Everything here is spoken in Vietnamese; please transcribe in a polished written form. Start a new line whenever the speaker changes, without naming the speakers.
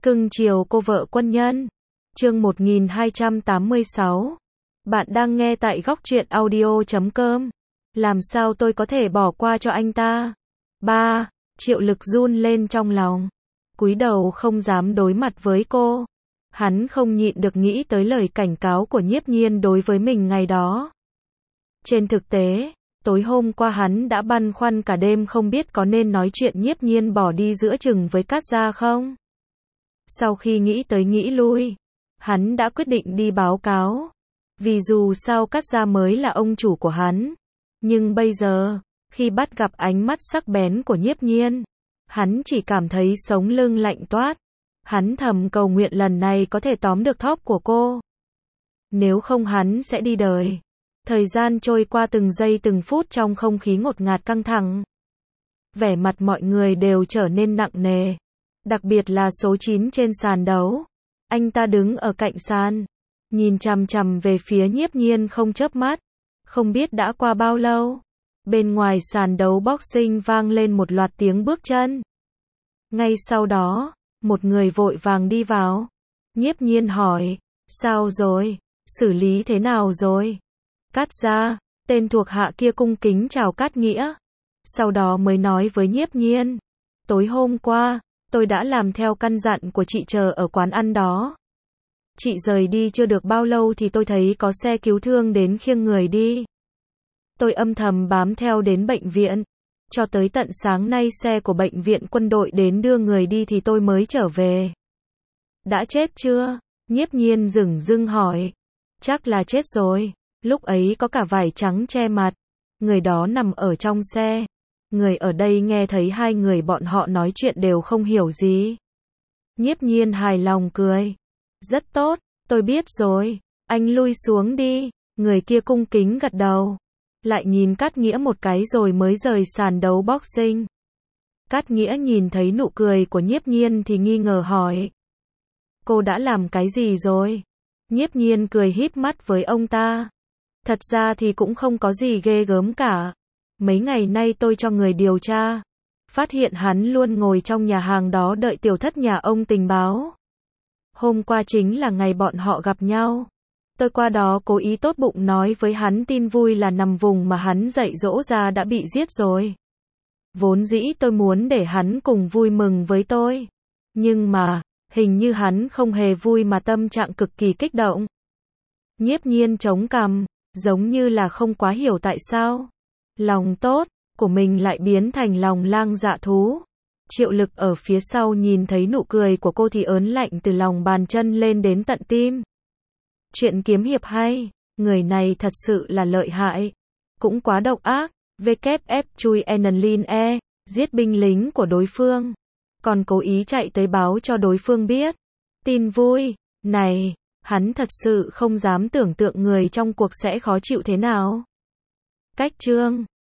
Cưng chiều cô vợ quân nhân. Chương 1286. Bạn đang nghe tại góc truyện audio.com. Làm sao tôi có thể bỏ qua cho anh ta? Triệu Lực run lên trong lòng, cúi đầu không dám đối mặt với cô. Hắn không nhịn được nghĩ tới lời cảnh cáo của Nhiếp Nhiên đối với mình ngày đó. Trên thực tế, tối hôm qua hắn đã băn khoăn cả đêm không biết có nên nói chuyện Nhiếp Nhiên bỏ đi giữa chừng với Cát Gia không. Sau khi nghĩ tới nghĩ lui, hắn đã quyết định đi báo cáo. Vì dù sao Cát Gia mới là ông chủ của hắn. Nhưng bây giờ, khi bắt gặp ánh mắt sắc bén của Nhiếp Nhiên, hắn chỉ cảm thấy sống lưng lạnh toát. Hắn thầm cầu nguyện lần này có thể tóm được thóp của cô. Nếu không hắn sẽ đi đời. Thời gian trôi qua từng giây từng phút trong không khí ngột ngạt căng thẳng. Vẻ mặt mọi người đều trở nên nặng nề. Đặc biệt là số 9 trên sàn đấu. Anh ta đứng ở cạnh sàn, nhìn chằm chằm về phía Nhiếp Nhiên không chớp mắt. Không biết đã qua bao lâu, bên ngoài sàn đấu boxing vang lên một loạt tiếng bước chân. Ngay sau đó, một người vội vàng đi vào. Nhiếp Nhiên hỏi, sao rồi, xử lý thế nào rồi? Cát Gia, tên thuộc hạ kia cung kính chào Cát Nghĩa. Sau đó mới nói với Nhiếp Nhiên, tối hôm qua, tôi đã làm theo căn dặn của chị chờ ở quán ăn đó. Chị rời đi chưa được bao lâu thì tôi thấy có xe cứu thương đến khiêng người đi. Tôi âm thầm bám theo đến bệnh viện. Cho tới tận sáng nay xe của bệnh viện quân đội đến đưa người đi thì tôi mới trở về. Đã chết chưa? Nhiếp Nhiên dửng dưng hỏi. Chắc là chết rồi. Lúc ấy có cả vải trắng che mặt. Người đó nằm ở trong xe. Người ở đây nghe thấy hai người bọn họ nói chuyện đều không hiểu gì. Nhiếp Nhiên hài lòng cười. Rất tốt, tôi biết rồi. Anh lui xuống đi. Người kia cung kính gật đầu. Lại nhìn Cát Nghĩa một cái rồi mới rời sàn đấu boxing. Cát Nghĩa nhìn thấy nụ cười của Nhiếp Nhiên thì nghi ngờ hỏi. Cô đã làm cái gì rồi? Nhiếp Nhiên cười híp mắt với ông ta. Thật ra thì cũng không có gì ghê gớm cả. Mấy ngày nay tôi cho người điều tra. Phát hiện hắn luôn ngồi trong nhà hàng đó đợi tiểu thất nhà ông tình báo. Hôm qua chính là ngày bọn họ gặp nhau. Tôi qua đó cố ý tốt bụng nói với hắn tin vui là nằm vùng mà hắn dạy dỗ ra đã bị giết rồi. Vốn dĩ tôi muốn để hắn cùng vui mừng với tôi. Nhưng mà, hình như hắn không hề vui mà tâm trạng cực kỳ kích động. Nhiếp Nhiên chống cằm, giống như là không quá hiểu tại sao lòng tốt của mình lại biến thành lòng lang dạ thú. Triệu Lực ở phía sau nhìn thấy nụ cười của cô thì ớn lạnh từ lòng bàn chân lên đến tận tim. Chuyện kiếm hiệp hay, người này thật sự là lợi hại, cũng quá độc ác. WF chui Enlin giết binh lính của đối phương, còn cố ý chạy tới báo cho đối phương biết. Tin vui này, hắn thật sự không dám tưởng tượng người trong cuộc sẽ khó chịu thế nào. Cách chương